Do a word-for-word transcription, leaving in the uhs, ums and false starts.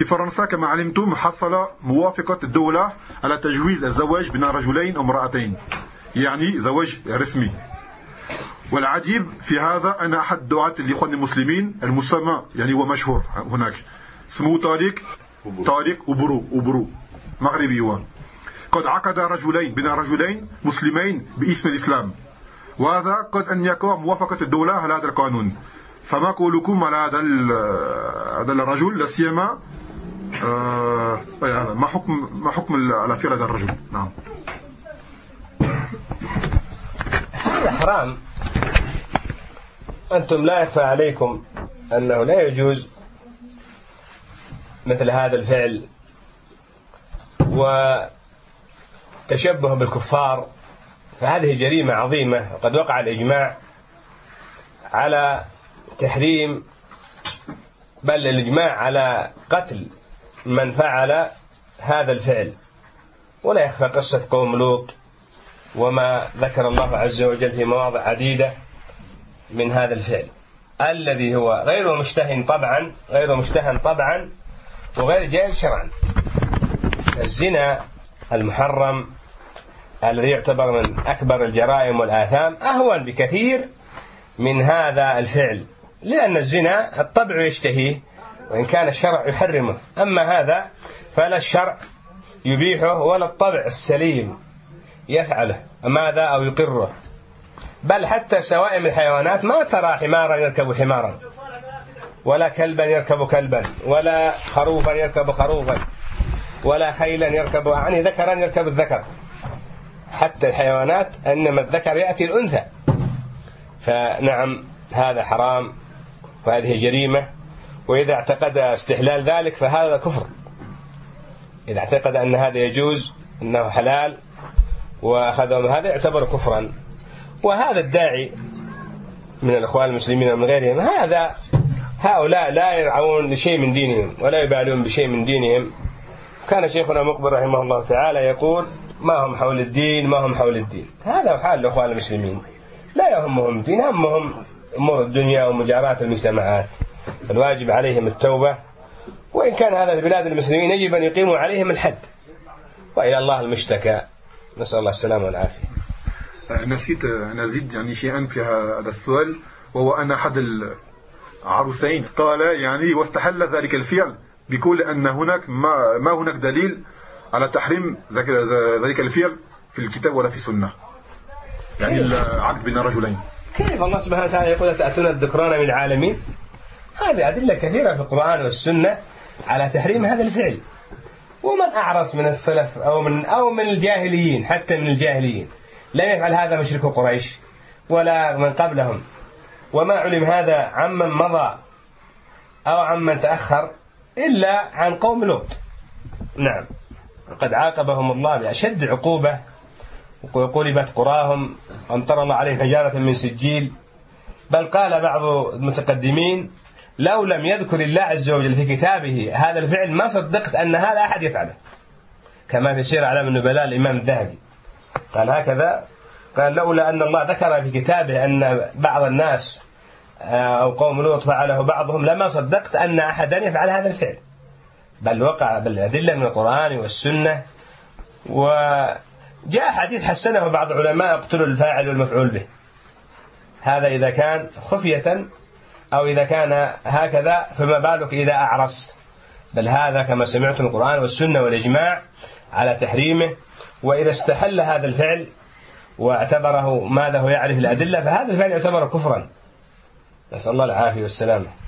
فرنسا كما علمتم حصل موافقة الدولة على تجويز الزواج بين رجلين وامرأتين، يعني زواج رسمي. والعجيب في هذا أن أحد دعاة الإخوان المسلمين المسمى يعني هو مشهور هناك اسمه طارق طارق أبرو أبرو مغربي هو، قد عقد رجلين بين رجلين مسلمين باسم الإسلام، وهذا قد أن يكون موافقة الدولة على هذا القانون. فما قولكم على هذا هذا الرجل لا سيما آه ما حكم ما حكم على فعل هذا الرجل؟ نعم. هذا حرام. أنتم لا يخفى عليكم أنه لا يجوز مثل هذا الفعل وتشبه بالكفار، فهذه جريمة عظيمة، وقد وقع الإجماع على تحريم، بل الإجماع على قتل من فعل هذا الفعل. ولا يخفى قصة قوم لوط وما ذكر الله عز وجل في مواضع عديدة من هذا الفعل الذي هو غير مشتهن طبعا غير مشتهن طبعا وغير جائز شرعا. الزنا المحرم الذي يعتبر من أكبر الجرائم والآثام أهون بكثير من هذا الفعل، لأن الزنا الطبع يشتهيه وإن كان الشرع يحرمه، أما هذا فلا الشرع يبيحه ولا الطبع السليم يفعله ماذا أو يقره. بل حتى سوائم الحيوانات ما ترى حمارا يركب حمارا، ولا كلبا يركب كلبا، ولا خروفا يركب خروفا، ولا خيلا يركب يعني ذكرا يركب الذكر. حتى الحيوانات إنما الذكر يأتي الأنثى. فنعم هذا حرام وهذه جريمة. وإذا اعتقد استحلال ذلك فهذا كفر. إذا اعتقد أن هذا يجوز أنه حلال وأخذه من هذا يعتبر كفرا. وهذا الداعي من الأخوان المسلمين ومن غيرهم هذا هؤلاء لا يرعون لشيء من دينهم ولا يبالون بشيء من دينهم. كان شيخنا مقبل رحمه الله تعالى يقول ما هم حول الدين ما هم حول الدين. هذا حال الأخوان المسلمين، لا يهمهم الدين، همهم أمور الدنيا ومجاراة المجتمعات. الواجب عليهم التوبة، وإن كان هذا البلاد المسلمين يجب أن يقيموا عليهم الحد، وإلى الله المشتكى، نسأل الله السلامة والعافية. نسيت نزيد يعني شيئا في هذا السؤال، وهو أن أحد العروسين قال يعني واستحل ذلك الفعل بكل أن هناك ما, ما هناك دليل على تحريم ذلك الفعل في الكتاب ولا في السنة، يعني العقد بين رجلين. كيف الله سبحانه وتعالى يقول تأتون الذكران من العالمين؟ هذه أدلة كثيرة في القرآن والسنة على تحريم هذا الفعل. ومن أعرس من السلف أو من أو من الجاهليين، حتى من الجاهليين لا يفعل هذا مشرك قريش ولا من قبلهم، وما علم هذا عمن مضى أو عمن تأخر إلا عن قوم لوط. نعم، قد عاقبهم الله بأشد عقوبة، وقلبت قراهم وامطر الله عليهم حجارة من سجيل. بل قال بعض المتقدمين لو لم يذكر الله عز وجل في كتابه هذا الفعل ما صدقت أن هذا أحد يفعله، كما في سير أعلام النبلاء الإمام الذهبي قال هكذا، قال لولا أن الله ذكر في كتابه أن بعض الناس أو قوم لوط فعله بعضهم لما صدقت أن أحدا يفعل هذا الفعل. بل وقع بالأدلة من القرآن والسنة، وجاء حديث حسنه بعض العلماء اقتلوا الفاعل والمفعول به. هذا إذا كان خفية أو إذا كان هكذا فما بالك إذا أعرس. بل هذا كما سمعتم القرآن والسنة والإجماع على تحريمه. وإذا استحل هذا الفعل واعتبره ماذا هو يعرف الأدلة فهذا الفعل يعتبر كفرا، نسأل الله العافية والسلامة.